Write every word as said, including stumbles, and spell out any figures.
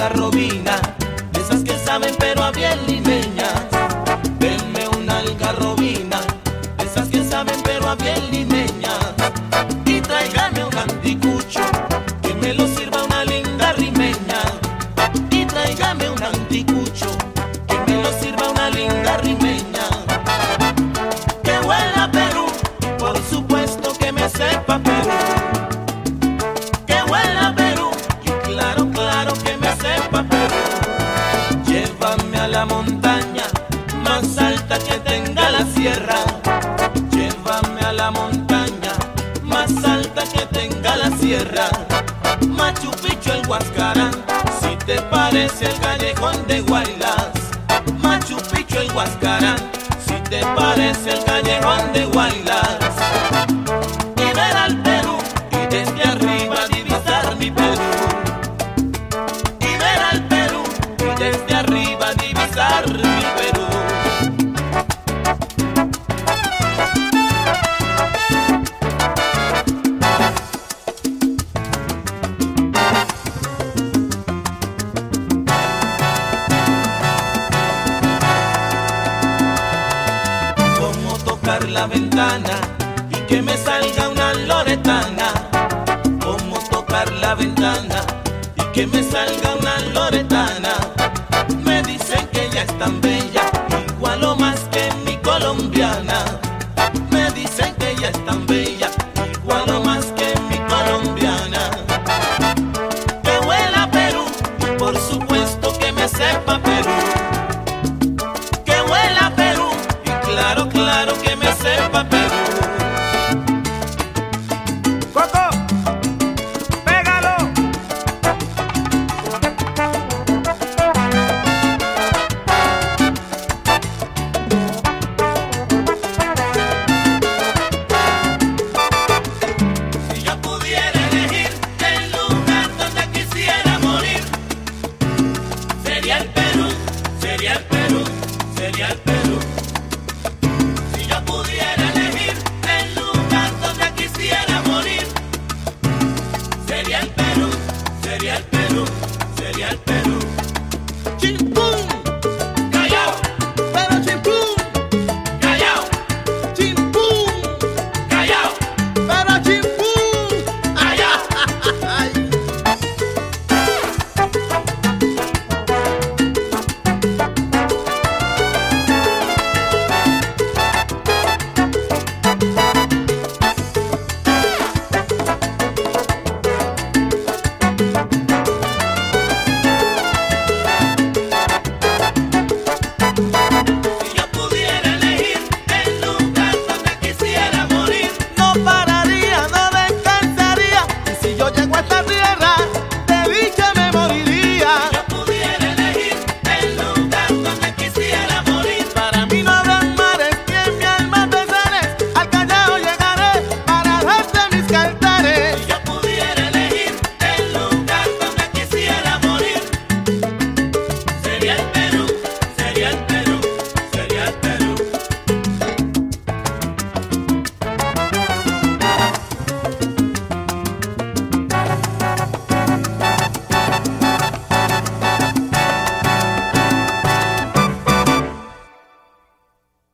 algarrobina, de esas que saben pero a bien limeñas. Denme una algarrobina, de esas que saben pero a bien limeñas. Y tráigame un anticucho, que me lo sirva una linda rimeña. Y tráigame un anticucho, que me lo sirva una linda rimeña. Que huela a Perú, por supuesto que me sepa Perú. Que huela a Perú, y claro, claro que me sepa Perú. Llévame a la montaña más alta que tenga la sierra. Llévame a la montaña más alta que tenga la sierra. Machu Picchu, el Huascarán, si te parece el callejón de Guaylas. Machu Picchu, el Huascarán, si te parece el callejón de Guaylas. Y ver al Perú y desde arriba divisar mi Perú. Y ver al Perú y desde arriba divisar mi Perú. Cómo tocar la ventana y que me salga una loretana. Cómo tocar la ventana y que me salga una loretana. Me dicen que ella es tan bella, igual o más que mi colombiana. Me dicen que ella es tan bella, igual o más que mi colombiana. Que huela a Perú, y por supuesto que me sepa Perú. Que huela a Perú, y claro, claro que me sepa Perú. ¡Coco! ¡Pégalo! Si yo pudiera elegir el lugar donde quisiera morir, sería el Perú, sería el Perú, sería el Perú. Si yo pudiera elegir el lugar donde quisiera morir, sería el Perú, sería el Perú, sería el Perú. Chin.